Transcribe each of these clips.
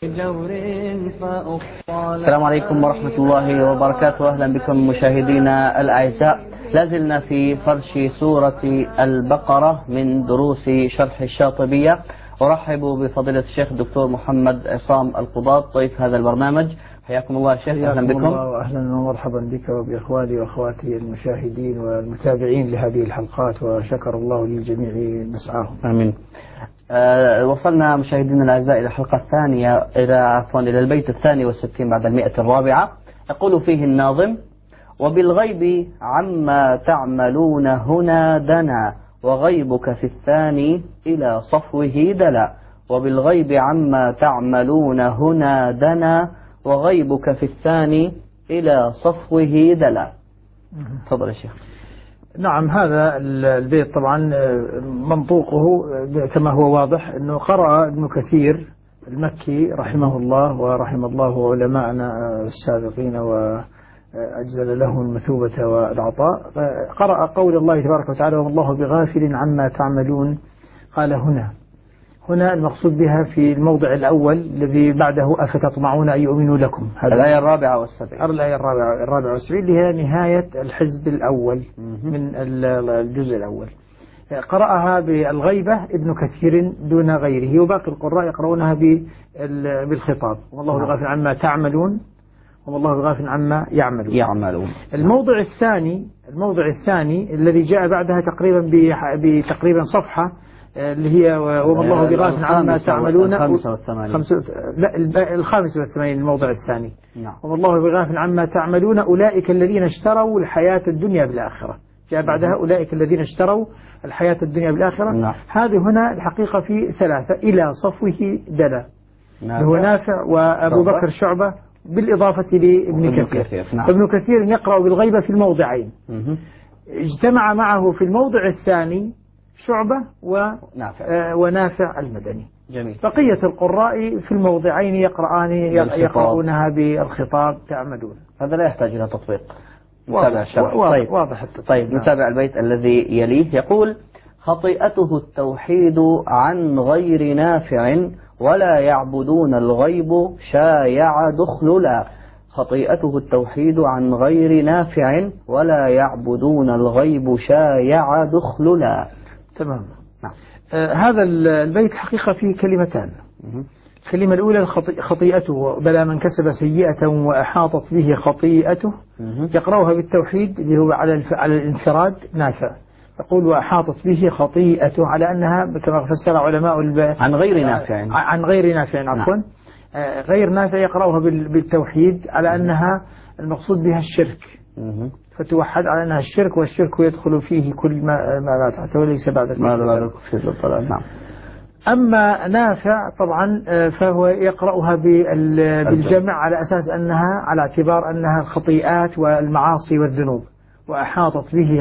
السلام عليكم ورحمة الله وبركاته. أهلا بكم مشاهدينا الأعزاء. لازلنا في فرش سورة البقرة من دروس شرح الشاطبية. أرحب بفضيلة الشيخ الدكتور محمد عصام القضاة ضيف هذا البرنامج. حياكم الله شيخ. أهلا بكم. وأهلا ومرحبا بك وبإخواني وأخواتي المشاهدين والمتابعين لهذه الحلقات، وشكر الله للجميع مسعاهم. آمين. وصلنا مشاهدينا الأعزاء إلى الحلقة الثانية إلى البيت 62 بعد 104. يقول فيه الناظم: وبالغيب عما تعملون هنا دنا، وغيبك في الثاني إلى صفوه دلا. وبالغيب عما تعملون هنا دنا، وغيبك في الثاني إلى صفوه دلا. تفضل يا شيخ. نعم، هذا البيت طبعا منطوقه كما هو واضح أنه قرأ ابن كثير المكي رحمه الله ورحم الله علماءنا السابقين وأجزل لهم المثوبة والعطاء. قرأ قول الله تبارك وتعالى: والله بغافل عما تعملون. قال هنا المقصود بها في الموضع الأول الذي بعده: أفتطمعون أن يؤمنوا لكم. الآية 74. الآية 74 اللي هي نهاية الحزب الأول من الجزء الأول. قرأها بالغيبة ابن كثير دون غيره، وباقي القراء يقرؤونها بالخطاب: والله بغافل عما تعملون، والله بغافل عما يعملون. الموضع الثاني الذي جاء بعدها بتقريبا صفحة، اللي هي وما الله بغافل عما تعملون. 85 الموضع الثاني. نعم. وما الله بغافل عما تعملون أولئك الذين اشتروا الحياة الدنيا بالآخرة. جاء بعدها أولئك الذين اشتروا الحياة الدنيا بالآخرة. نعم. هذه هنا الحقيقة في ثلاثة: إلى صفوه دلا، هو نافع وأبو بكر شعبة بالإضافة لابن كثير. نعم. ابن كثير يقرأ بالغيبة في الموضعين. اجتمع معه في الموضع الثاني شعبة ونافع المدني. جميل. بقية القراء في الموضعين يقرؤونها بالخطاب تعملون. هذا لا يحتاج إلى تطبيق. واضح التطبيق. طيب نتابع البيت الذي يليه. يقول: خطيئته التوحيد عن غير نافع، ولا يعبدون الغيب شايع دخللا. خطيئته التوحيد عن غير نافع، ولا يعبدون الغيب شايع دخللا. تمام. نعم. هذا البيت حقيقة فيه كلمتان. الكلمة الأولى خطيئته، بلى من كسب سيئة وأحاطت به خطيئته. يقرأها بالتوحيد اللي هو على الانفراد نافع، يقول وأحاطت به خطيئته، على أنها كما فسر علماء عن غير نافع. عن غير نافع عفوا. غير نافع يقرأها بالتوحيد على أنها المقصود بها الشرك، فتوحد على أنها الشرك، والشرك يدخل فيه كل ما تحته وليس بعد الكفر. نعم. أما نافع طبعا فهو يقرأها بالجمع على أساس أنها على اعتبار أنها الخطيئات والمعاصي والذنوب. وأحاطت به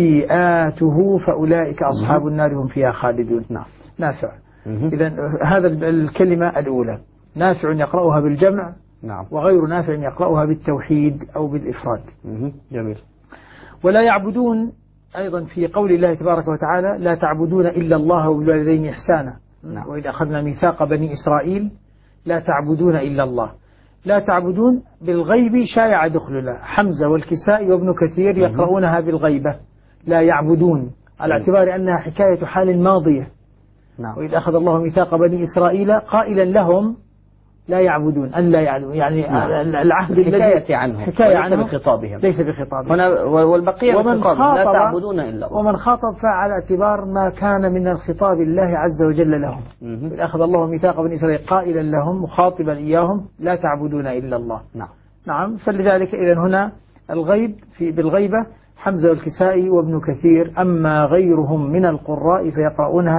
خطيئاته فأولئك أصحاب النار هم فيها خالدون. نعم. نافع. إذن هذا الكلمة الأولى نافع يقرأها بالجمع. نعم. وغير نافع يقرأها بالتوحيد أو بالإفراد. جميل. ولا يعبدون أيضا في قول الله تبارك وتعالى: لا تعبدون إلا الله وبالوالدين إحسانا. نعم. وإذا أخذنا ميثاق بني إسرائيل لا تعبدون إلا الله. لا تعبدون بالغيب شايع دخلها. حمزة والكسائي وابن كثير يقرؤونها بالغيبة لا يعبدون، على اعتبار أنها حكاية حال ماضية. نعم. وإذا أخذ الله ميثاق بني إسرائيل قائلا لهم لا يعبدون أن لا يعلمون، يعني العهد حكاية عنهم ليس بخطابهم. ليس بخطابهم هنا والبقية بخطاب لا تعبدون إلا الله. ومن خاطب فعلى اعتبار ما كان من الخطاب الله عز وجل لهم. أخذ الله ميثاق بني إسرائيل قائلا لهم مخاطبا إياهم لا تعبدون إلا الله. نعم. فلذلك إذن هنا الغيب بالغيبة حمزة والكسائي وابن كثير. أما غيرهم من القراء فيقرؤونها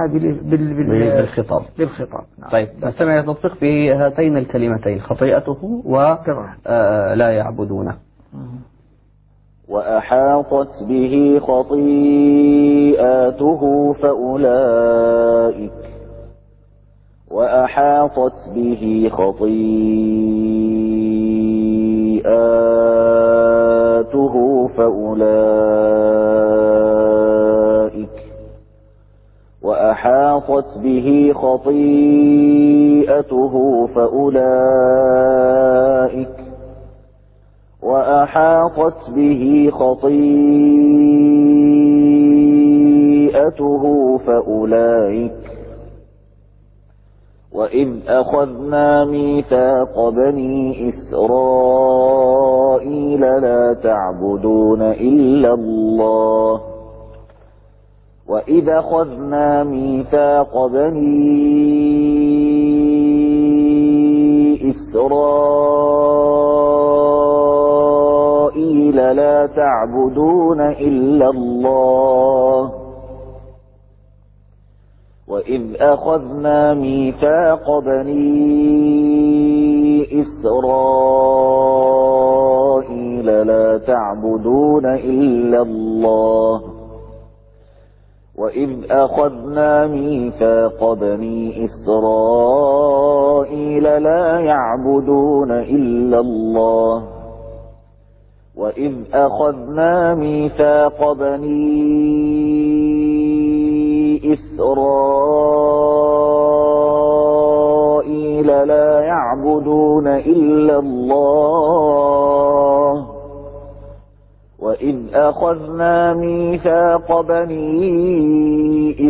بالخطاب. نعم. طيب نستمع إلى التطبيق في هاتين الكلمتين: خطيئته ولا يعبدونه. وأحاطت به خطيئاته فأولئك وأحاطت به خطيئته فأولئك وإذ أخذنا ميثاق بني إسرائيل لا تعبدون إلا الله وإذ أخذنا ميثاق بني إسرائيل لا تعبدون إلا الله وإذ أخذنا ميثاق بني إسرائيل لا يعبدون إلا الله وإذ أخذنا ميثاق بني إسرائيل لا يعبدون إلا الله وإذ أخذنا ميثاق بني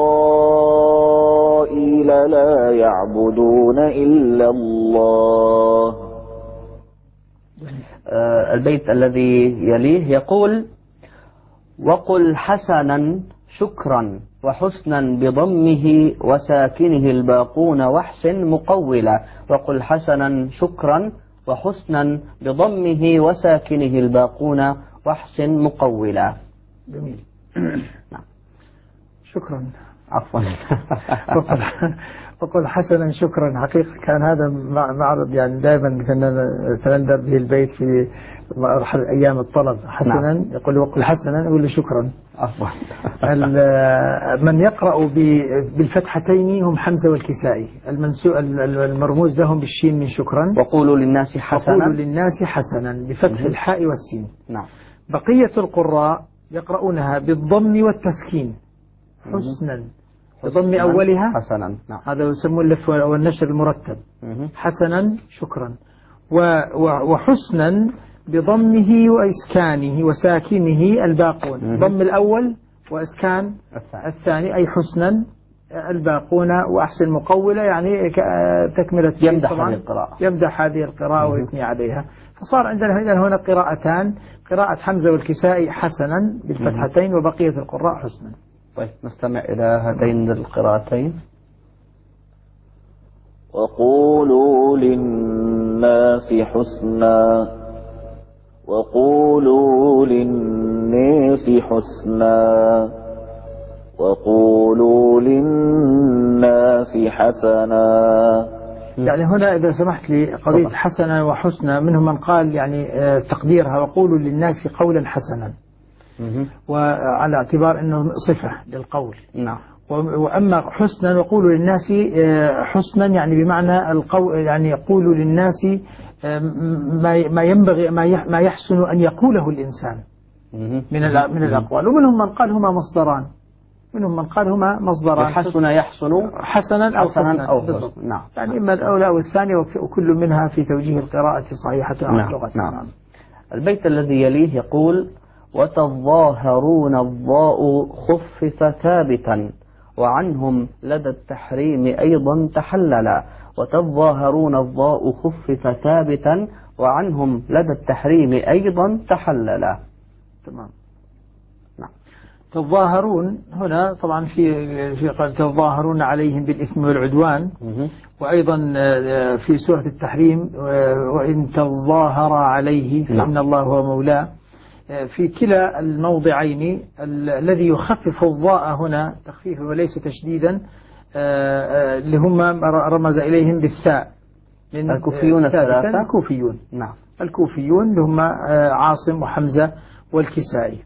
إسرائيل لا يعبدون إلا الله. البيت الذي يليه يقول: وقل حسنا شكرا وحسنا بضمه وساكنه الباقون واحسن مقولا. وقل حسنا شكرا وحسنا بضمه وساكنه الباقون واحسن مقولا. جميل. نعم. شكرا. عفوا. وقل حسنا شكرا. حقيقة كان هذا معرض يعني دائما كنا نتندر به البيت في مرحلة أيام الطلب. حسنا. نعم. يقول وقل حسنا يقول له شكرا. عفوا. من يقرأ بالفتحتين هم حمزة والكسائي. المرموز لهم بالشين من شكرا. وقولوا للناس حسنا. وقولوا للناس حسنا بفتح الحاء والسين. نعم. بقية القراء يقرؤونها بالضم والتسكين. حسنا بضم أولها حسنا. نعم. هذا يسمون اللف والنشر المرتب. حسنا شكرا. وحسنا بضمه وإسكانه وساكنه الباقون. ضم الأول وإسكان الثاني أي حسنا الباقون وأحسن مقولة يعني تكملة يمدح هذه القراءة ويثني عليها. فصار عندنا هنا قراءتان: قراءة حمزة والكسائي حسنا بالفتحتين وبقية القراء حسنا. طيب نستمع إلى هاتين القراءتين. وقولوا للناس حسنا وقولوا للناس حسنا وقولوا للناس حسنا. يعني هنا إذا سمحت لي قضية حسنا وحسنا منهم من قال يعني تقديرها وقولوا للناس قولا حسنا، وعلى اعتبار أنه صفة للقول. نعم. وأما حسنا وقولوا للناس حسنا يعني بمعنى القول، يعني يقولوا للناس ما ينبغي ما يحسن أن يقوله الإنسان من الأقوال. ومنهم من قال هما مصدران، منهم من قال هما مصدران: حسن يحسن حسنا أو حسنا. نعم. يعني إما الأولى أو الثانية، وكل منها في توجيه القراءة صحيحة عن لغة. نعم. البيت الذي يليه يقول: وتظاهرون الضاء خفف ثابتا وعنهم لدى التحريم أيضا تحللا. وتظاهرون الضاء خفف ثابتا وعنهم لدى التحريم أيضا تحللا. تمام. نعم. تظاهرون هنا طبعا في قال تظاهرون عليهم بالإثم والعدوان، وأيضا في سورة التحريم وإن تظاهر عليه فإن الله هو مولاه. في كلا الموضعين الذي يخفف الضاء هنا تخفيفا وليس تشديدا اللي هم رمز إليهم بالثاء. الكوفيون الثلاثة. الكوفيون. نعم. الكوفيون اللي هم عاصم وحمزة والكسائي.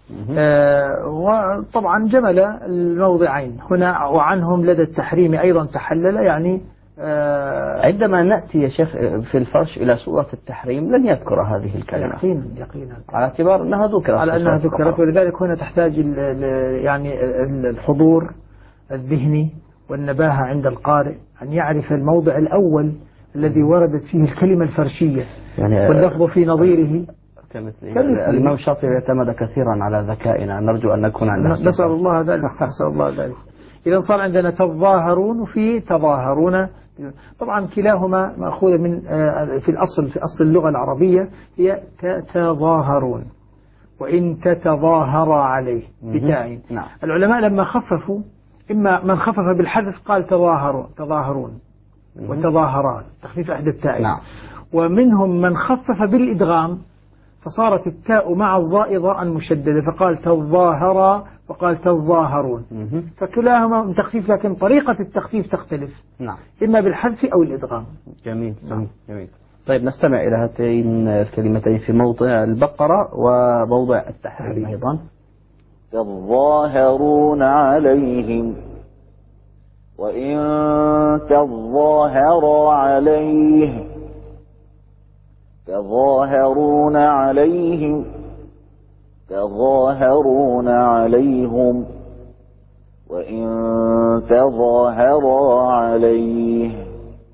وطبعا جمل الموضعين هنا وعنهم لدى التحريم أيضا تحلل. يعني عندما نأتي يا شيخ في الفرش إلى سورة التحريم لن يذكر هذه الكلمة يقينا على اعتبار أنها ذكرت، على أنها ذكرت، ولذلك هنا تحتاج يعني الحضور الذهني والنباهة عند القارئ، أن يعرف الموضع الأول الذي وردت فيه الكلمة الفرشية يعني واللفظ في نظيره كمثله. الإمام الشاطبي اعتمد كثيرا على ذكائنا، نرجو أن نكون عند نسأل الله ذلك. نسأل الله ذلك. إذا صار عندنا تظاهرون وفي تظاهرون، طبعا كلاهما مأخوذ من في أصل اللغة العربية هي تتظاهرون، وإن تتظاهر عليه بتاء. نعم. العلماء لما خففوا، إما من خفف بالحذف قال تظاهرون وتظاهرات، تخفيف إحدى التاء. نعم. ومنهم من خفف بالإدغام فصارت التاء مع الظاء ضاء مشددة، فقال تظاهر وقال تظاهرون. فكلاهما من تخفيف، لكن طريقة التخفيف تختلف. نعم. إما بالحذف أو الإدغام. جميل. نعم. جميل. طيب نستمع إلى هاتين الكلمتين في موضع البقرة وموضع التحريم أيضا. تظاهرون عليهم، وإن تظاهر عليه تظاهرون عليهم تظاهرون عليهم، وإن تظاهر عليه.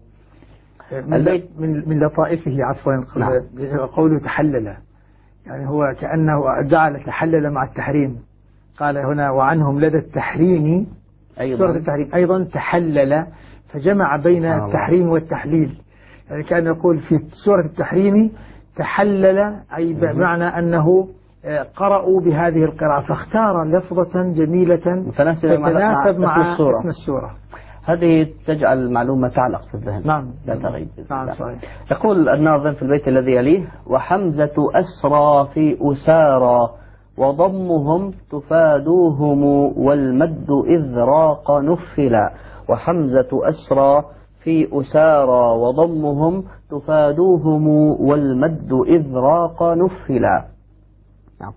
من لطائفه عفوا قوله تحلل، يعني هو كأنه جعل تحلل مع التحريم. قال هنا وعنهم لدى التحريم سورة التحريم أيضا تحلل، فجمع بين التحريم والتحليل. يعني كان يقول في سورة التحريم تحلل، أي بمعنى أنه قرأوا بهذه القراءة، فاختار لفظة جميلة تتناسب مع اسم السورة. هذه تجعل المعلومة تعلق في الذهن. نعم. لا تغيب. نعم صحيح. يقول الناظم في البيت الذي يليه: وحمزة أسرى في أسارى وضمهم تفادوهم والمد إذ راق نفلا. وحمزة أسرى في أسارى وضمهم تفادوهم والمد إذ راق نفلا. نعم.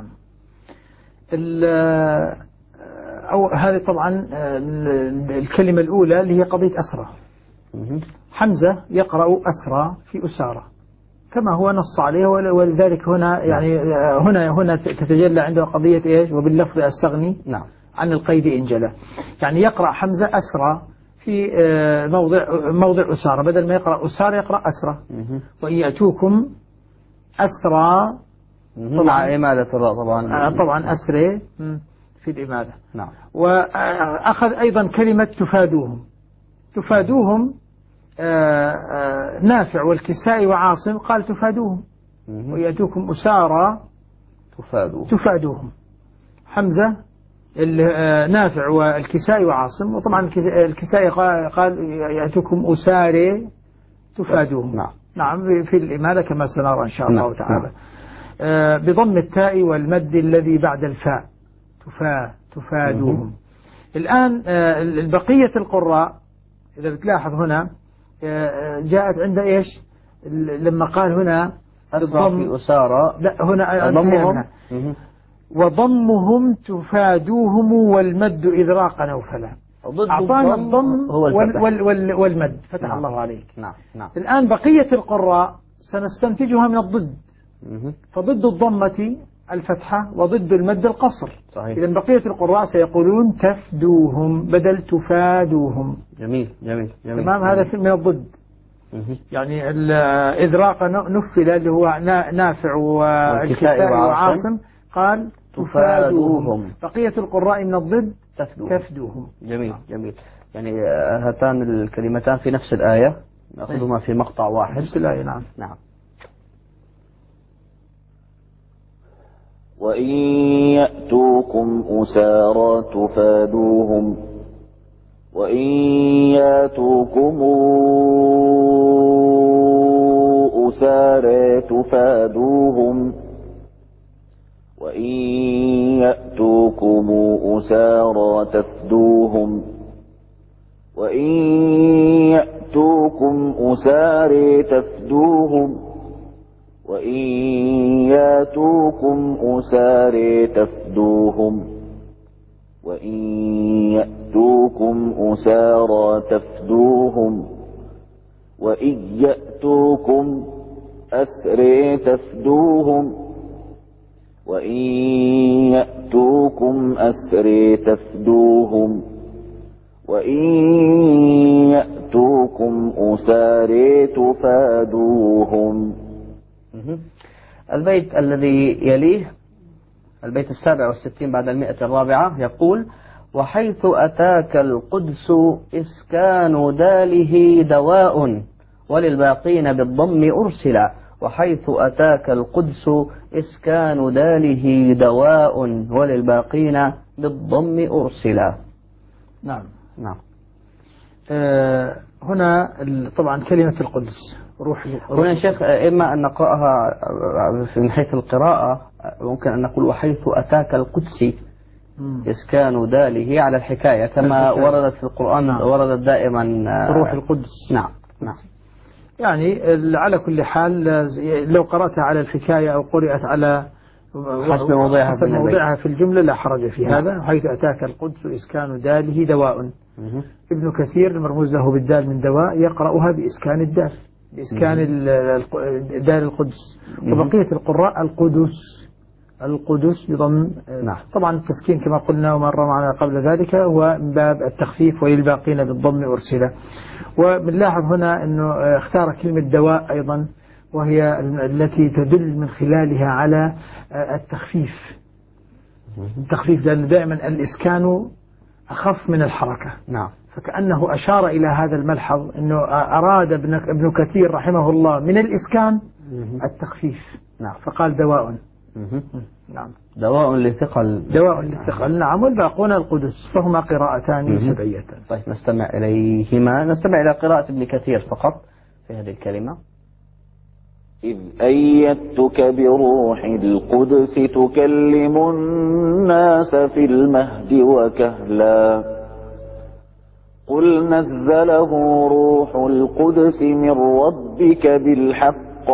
أو هذه طبعا الكلمة الأولى اللي هي قضية أسرى. حمزة يقرأ أسرى في أسارى كما هو نص عليه، ولذلك هنا يعني هنا تتجلى عنده قضية إيش؟ وباللفظ أستغني عن القيد إن جلى. يعني يقرأ حمزة أسرى في موضع أسارى، بدل ما يقرأ أسارى يقرأ أسرى. وإن يأتوكم أسرى مع إمالة الراء طبعا أسرى في الإمالة. نعم. وأخذ أيضا كلمة تفادوهم نافع والكسائي وعاصم قال تفادوهم، ويأتوكم أسارى تفادوهم. حمزة نافع والكسائي وعاصم، وطبعا الكسائي قال يأتوكم أسارى تفادوهم. نعم في الإمالة كما سنرى إن شاء الله تعالى. بضم التاء والمد الذي بعد الفاء تفادوهم. الآن بقية القراء إذا بتلاحظ هنا جاءت عند إيش لما قال هنا الضم أسارى، لا هنا وضمهم تفادوهم والمد إذ راق نوفلا. أعطانا الضم والمد فتح الله عليك. نعم. الآن بقية القراء سنستنتجها من الضد. فضد الضمة الفتحة وضد المد القصر. إذا بقية القراء سيقولون تفدوهم بدل تفادوهم. جميل. تمام. هذا من الضد. يعني إذ راق نفل اللي هو نافع والكسائي وعاصم قال تفادوهم. بقية القراء من الضد تفدوهم. جميل. يعني هاتان الكلمتان في نفس الآية نأخذهما في مقطع واحد. نفس الآية. نعم. وإن يأتوكم أسارى تفادوهم، وإن يأتوكم أسارى تفادوهم، وإن يأتوكم أسارى تفدوهم، وإن يأتوكم أسارى تفدوهم، وإن يأتوكم أسارى تفدوهم، وإن يأتوكم أسارى تفدوهم، وإن يأتوكم أسرى تفدوهم، وإن يأتوكم أسرى تفدوهم، وإن يأتوكم أساري تفادوهم. البيت الذي يليه البيت 67 بعد 100 يقول: وحيث أتاك القدس إسكان داله دواء وللباقين بالضم أرسلا. وحيث أتاك القدس إسكان داله دواء وللباقين بالضم أرسلا. نعم. نعم. هنا طبعا كلمة القدس روح هنا شيخ إما أن نقرأها من حيث القراءة، ممكن أن نقول وحيث أتاك القدس إسكان داله على الحكاية كما وردت في القرآن. نعم. وردت دائما روح القدس. نعم. نعم. يعني على كل حال لو قرأتها على الحكاية أو قرأت على حسب موضعها في الجملة لا حرج في هذا. حيث أتاك القدس إسكان داله دواء. ابن كثير المرموز له بالدال من دواء يقرأها بإسكان الدال، بإسكان دال القدس. وبقية القراء القدس بضم. طبعا التسكين كما قلنا ومر معنا قبل ذلك هو من باب التخفيف، وللباقين بالضم أرسله. وبنلاحظ هنا أنه اختار كلمة دواء أيضا، وهي التي تدل من خلالها على التخفيف. التخفيف لأن دائما الإسكان أخف من الحركة. نعم. فكأنه أشار إلى هذا الملحظ أنه أراد ابن كثير رحمه الله من الإسكان التخفيف. نعم. فقال دواء. نعم. دواء للثقل. نعم. والباقون القدس، فهما قراءتان سبعيتان. طيب نستمع إليهما. نستمع إلى قراءة ابن كثير فقط في هذه الكلمة. إذ أيدتك بروح القدس تكلم الناس في المهد وكهلا قل نزله روح القدس من ربك بالحق.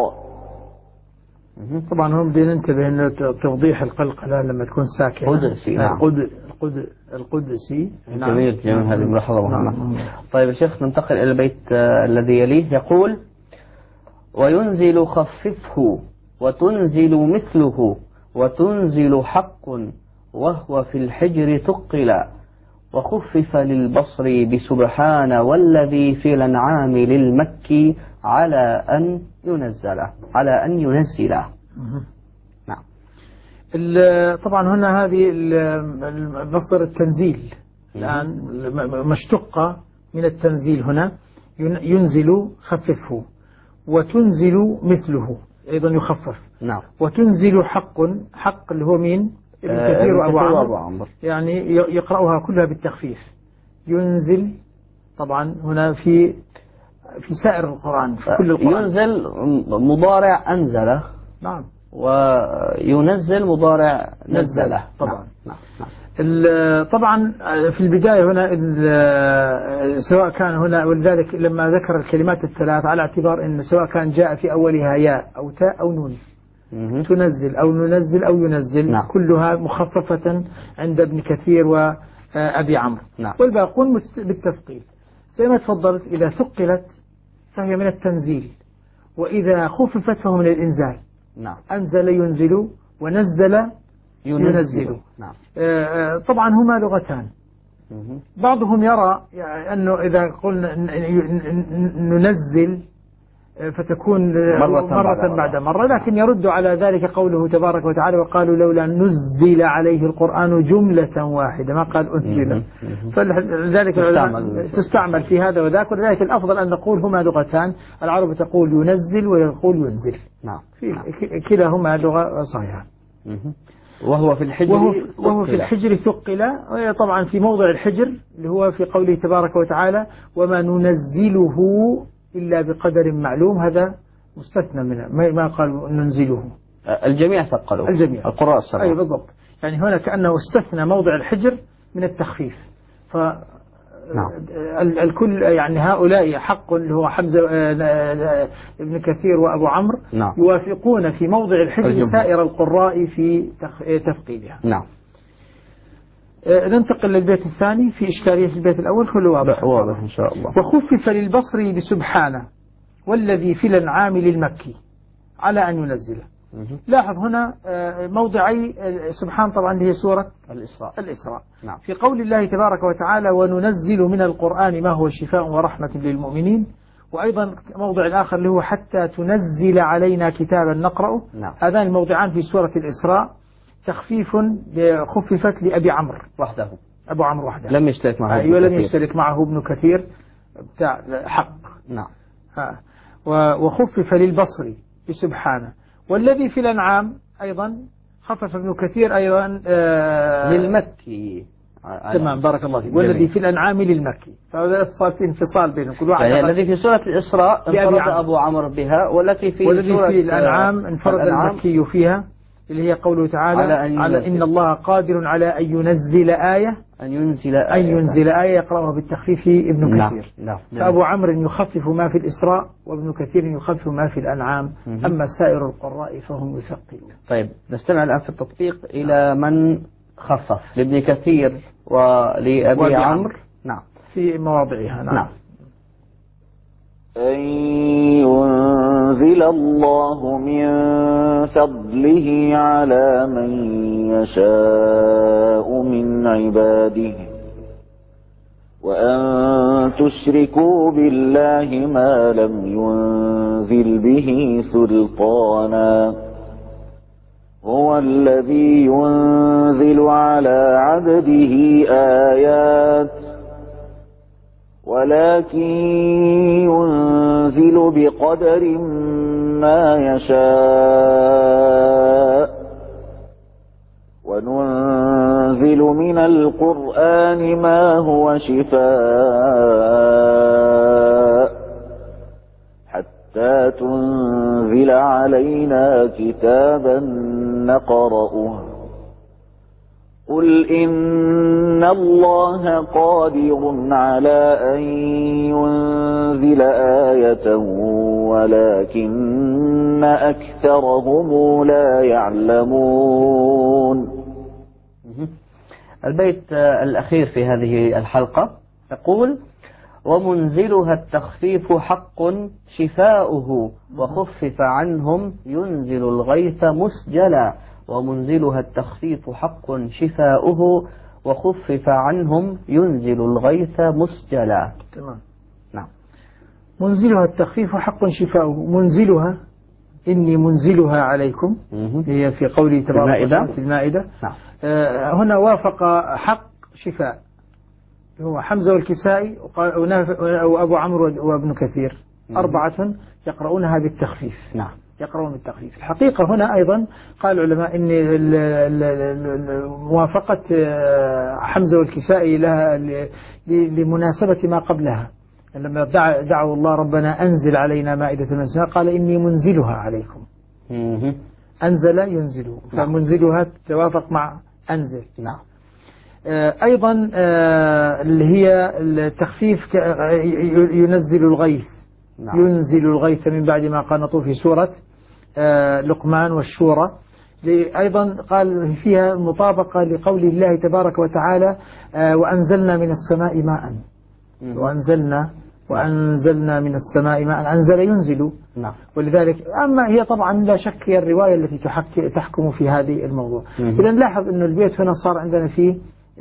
طبعا هم بدنا ننتبه أن توضيح القلقلة لما تكون ساكنة. قدسي. نعم. القدسي. جميل هذه الملاحظة مهمة. طيب يا شيخ ننتقل إلى البيت الذي يليه. يقول: وينزل خففه وتنزل مثله وتنزل حق وهو في الحجر ثقل وخفف للبصر بسبحان والذي في الأنعام للمكي على أن ينزله. نعم. طبعا هنا هذه مصدر التنزيل الآن مشتقة من التنزيل. هنا ينزل خففه، وتنزل مثله أيضا يخفف. نعم. وتنزل حق اللي هو مين؟ ابن كثير وأبو عمرو، يعني يقرأها كلها بالتخفيف. ينزل طبعا هنا في سائر القرآن، في كل القرآن. ينزل مضارع أنزله. نعم. وينزل مضارع نزله. طبعا. نعم. طبعا في البداية هنا سواء كان هنا، ولذلك لما ذكر الكلمات الثلاث على اعتبار أن سواء كان جاء في أولها ياء أو تاء أو نون، تنزل أو ننزل أو ينزل. نعم. كلها مخففة عند ابن كثير وأبي عمرو. نعم. والباقون بالتثقيل زي ما تفضلت. إذا ثقلت فهي من التنزيل، وإذا خففت فهو من الإنزال. نعم. أنزل ينزل ونزل ينزل. نعم. طبعا هما لغتان. بعضهم يرى يعني أنه إذا قلنا ننزل فتكون مرة بعد مرة، لكن يرد على ذلك قوله تبارك وتعالى: وقالوا لولا نزل عليه القرآن جملة واحدة، ما قال أنزل. فلذلك تستعمل في هذا وذاك، ولذلك الأفضل أن نقول هما لغتان. العرب تقول ينزل ويقول ينزل. نعم. كلاهما لغة صحيحة. وهو في الحجر ثقل. طبعا في موضع الحجر اللي هو في قوله تبارك وتعالى: وما ننزله إلا بقدر معلوم، هذا مستثنى منه، ما قال ننزله. الجميع ثقلوا، الجميع القراء السبعة. أي بالضبط. يعني هنا كأنه استثنى موضع الحجر من التخفيف. الكل يعني هؤلاء حق اللي هو حمزة ابن كثير وأبو عمرو. نعم. يوافقون في موضع الحجر سائر القراء في تثقيلها. نعم. ننتقل للبيت الثاني. في إشكالية في البيت الأول كله واضح إن شاء الله. وخفف للبصر بسبحانه والذي في الأنعام للمكي على أن ينزله. لاحظ هنا موضعي سبحان طبعا اللي هي سورة الإسراء. نعم. في قول الله تبارك وتعالى وننزل من القرآن ما هو شفاء ورحمة للمؤمنين، وأيضا موضع الآخر اللي هو حتى تنزل علينا كتابا نقرأه. نعم. هذان الموضعان في سورة الإسراء تخفيف خففت لأبي عمرو وحده، أبو عمرو وحده، لم يشترك معه أيوة لم يشترك معه ابن كثير بتاع حق. نعم. وخفف للبصري بسبحانه. والذي في الأنعام أيضا خفف ابن كثير أيضا للمكي. تمام بارك الله فيك. والذي في الأنعام للمكي، فهذا صار في انفصال بينهم كل واحد. يعني الذي في سورة الإسراء انفرد أبو عمرو بها، والتي في سورة الأنعام انفرد المكي فيها، اللي هي قوله تعالى على إن الله قادر على أن ينزل آية، أن ينزل آية يقرأها بالتخفيف ابن كثير. نعم. فأبو عمرو يخفف ما في الإسراء، وابن كثير يخفف ما في الأنعام. أما سائر القراء فهم يثقلون. طيب نستمع الآن في التطبيق إلى من خفف لابن كثير ولأبي عمرو. نعم. في مواضعها. نعم. أن ينزل الله من فضله على من يشاء من عباده، وأن تشركوا بالله ما لم ينزل به سلطانا، هو الذي ينزل على عبده آيات، ولكن ينزل بقدر ما يشاء، وننزل من القرآن ما هو شفاء، حتى تنزل علينا كتابا نقرأه، قل إن الله قادر على أن ينزل آية ولكن أكثرهم لا يعلمون. البيت الأخير في هذه الحلقة يقول ومنزلها التخفيف حق شفاؤه، وخفف عنهم ينزل الغيث مسجلا، ومنزلها التخفيف حق شفاؤه، وخفف عنهم ينزل الغيث مسجلا. تمام. نعم. منزلها التخفيف حق شفاؤه، منزلها إني منزلها عليكم، هي في قوله تبارك وتعالى في المائدة. نعم. هنا وافق حق شفاء هو حمزة والكسائي وأبو عمرو وابن كثير، أربعة يقرؤونها بالتخفيف. نعم. يقرؤون بالتخفيف. الحقيقة هنا أيضا قال العلماء إن موافقة حمزة والكسائي لها لمناسبة ما قبلها، لما دعوا الله ربنا أنزل علينا مائدة من السماء قال إني منزلها عليكم. أنزل ينزل، فمنزلها توافق مع أنزل. نعم. أيضا اللي هي التخفيف ينزل الغيث. نعم. ينزل الغيث من بعد ما قنطوا في سورة لقمان والشورى. أيضا قال فيها مطابقة لقول الله تبارك وتعالى وأنزلنا من السماء ماء، وأنزلنا من السماء ماء، أنزل ينزل. نعم. ولذلك أما هي طبعا لا شك هي الرواية التي تحكم في هذه الموضوع. إذا نلاحظ أن البيت هنا صار عندنا فيه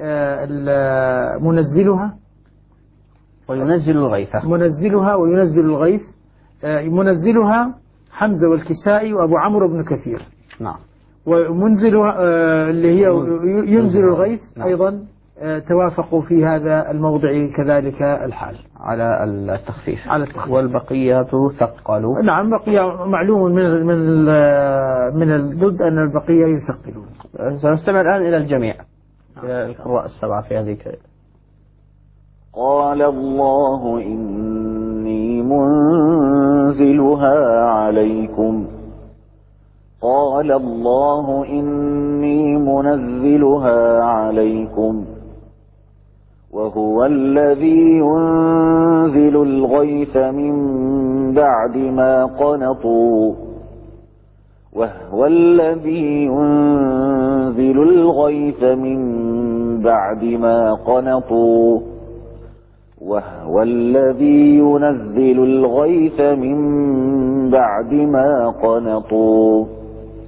منزلها وينزل الغيث، منزلها وينزل الغيث. منزلها حمزة والكسائي وأبو عمرو بن كثير. نعم. ومنزلها اللي هي ينزل الغيث. نعم. أيضا توافقوا في هذا الموضع كذلك الحال على التخفيف. والبقية ثقلوا. نعم. بقية معلوم من الضد أن البقية يثقلون. سنستمع الآن إلى الجميع، إلى القراء السبعة في هذه الكلمة. قال الله إني منزلها عليكم، قال الله إني منزلها عليكم، وهو الذي ينزل الغيث من بعد ما قنطوا، وهو الذي ينزل الغيث من بعد ما قنطوا، وهو الذي ينزل الغيث من بعد ما قنطوا،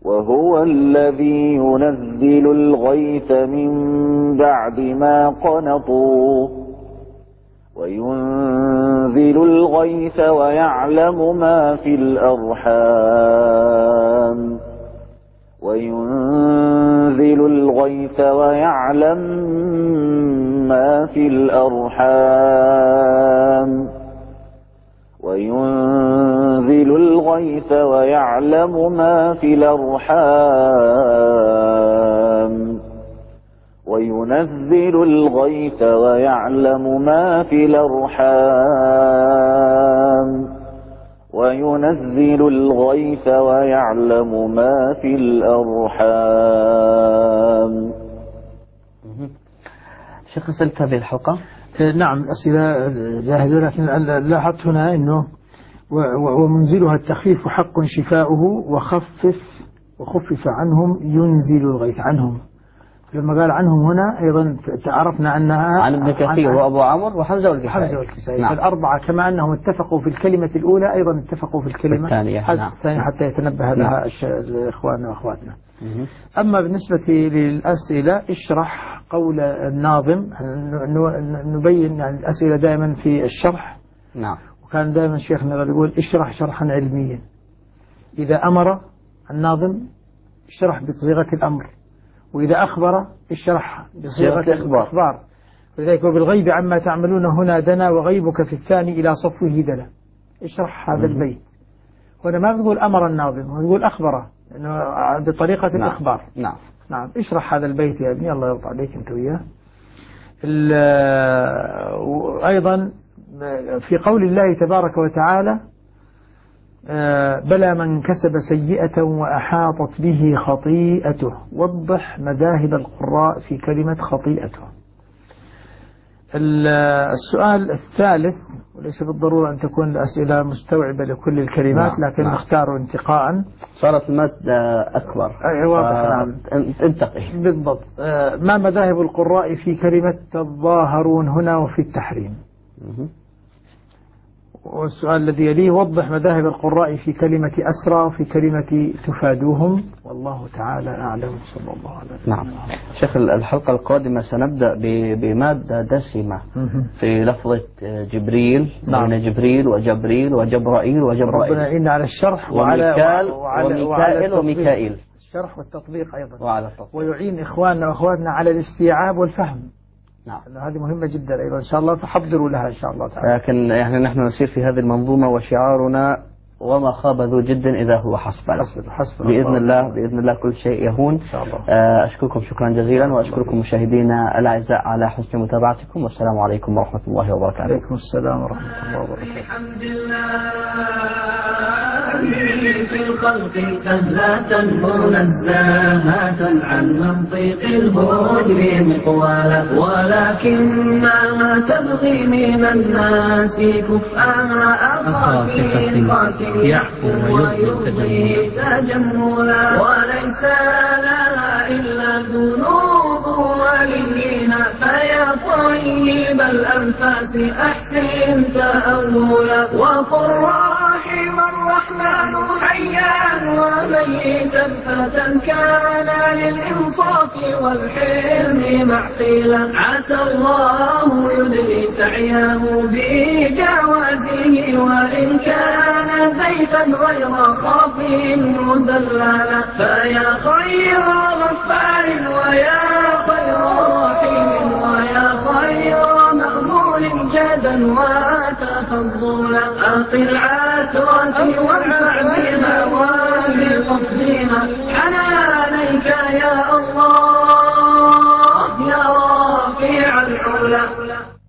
وهو الذي ينزل الغيث من بعد ما قنطوا وينزل الغيث ويعلم ما في الأرحام وينزل الغيث ويعلم ما في الأرحام وينزل الغيث ويعلم ما في الأرحام وينزل الغيث ويعلم ما في الأرحام وينزل الغيث ويعلم ما في الأرحام. شيخ سلت هذه الحلقة؟ نعم الأسئلة جاهزة، لكن لاحظت هنا أنه ومنزلها التخفيف حق شفاؤه وخفف عنهم ينزل الغيث عنهم. لما قال عنهم هنا أيضا تعرفنا عنها عن ابن كثير وأبو عمرو وحمزة والكسائي. نعم. الأربعة كما أنهم اتفقوا في الكلمة الأولى أيضا اتفقوا في الكلمة الثانية حتى يتنبه لها إخواننا وأخواتنا. أما بالنسبة للأسئلة اشرح قول الناظم. نبين يعني الأسئلة دائما في الشرح. نعم. وكان دائما شيخنا يقول اشرح شرحا علميا. إذا أمر الناظم اشرح بصيغة الأمر، وإذا أخبر اشرح بصيغة الإخبار. ولذلك وبالغيب عما تعملون هنا دنا وغيبك في الثاني إلى صفه دنا. اشرح هذا البيت. وأنا ما بقول أمر الناظم، ويقول أخبره بطريقة الإخبار. نعم اشرح هذا البيت يا ابني، الله يرضى عليك أنت وياه. أيضا في قول الله تبارك وتعالى بلى من كسب سيئة وأحاطت به خطيئته وضح مذاهب القراء في كلمة خطيئته. السؤال الثالث، وليس بالضرورة أن تكون الأسئلة مستوعبة لكل الكلمات، لكن نختار انتقاء. صارت المادة أكبر. واضح. نعم انتقي بالضبط. ما مذاهب القراء في كلمة تظاهرون هنا وفي التحريم؟ والسؤال الذي يليه وضح مذاهب القراء في كلمة أسرى وفي كلمة تفادوهم، والله تعالى أعلم. صلى الله عليه وسلم. نعم شيخ، الحلقة القادمة سنبدأ بمادة دسمة في لفظة جبريل. نعم. بين جبريل وجبريل وجبرائيل ربنا يعيننا على الشرح وميكائيل الشرح والتطبيق أيضا، وعلى التطبيق. ويعين إخواننا وأخواتنا على الاستيعاب والفهم. نعم. هذه مهمة جدا أيضا إن شاء الله، فحضروا لها إن شاء الله تعالى. لكن يعني نحن نسير في هذه المنظومة وشعارنا وما خاب ذو جد إذا هو حسبنا. بإذن الله كل شيء يهون إن شاء الله. أشكركم شكرا جزيلا، وأشكركم مشاهدينا الأعزاء على حسن متابعتكم، والسلام عليكم ورحمة الله وبركاته. عليكم السلام ورحمة الله وبركاته. الحمد لله في الخلق سهلة منزهة عن منطق الهجر مقوالا، ولكنها تبغي من الناس كفءها أخافقة يعفو ويرضي تجملا، وليس لها إلا ذنوب وليها، فيا طيب الأنفاس أحسن تأولا، وقل رحم الرحمن حيا وميتا فتى كان للإنصاف والحلم معقلا، عسى الله يدري سعيه بجوازه، وإن كان زيفا غير خاف مزللا، فيا خير غفار ويا خير رحيم ويا خير مأمول جدا وتفضلا، أقل عثرة وارفع بها وبقصدها حنانيك يا الله يا رافع العلا.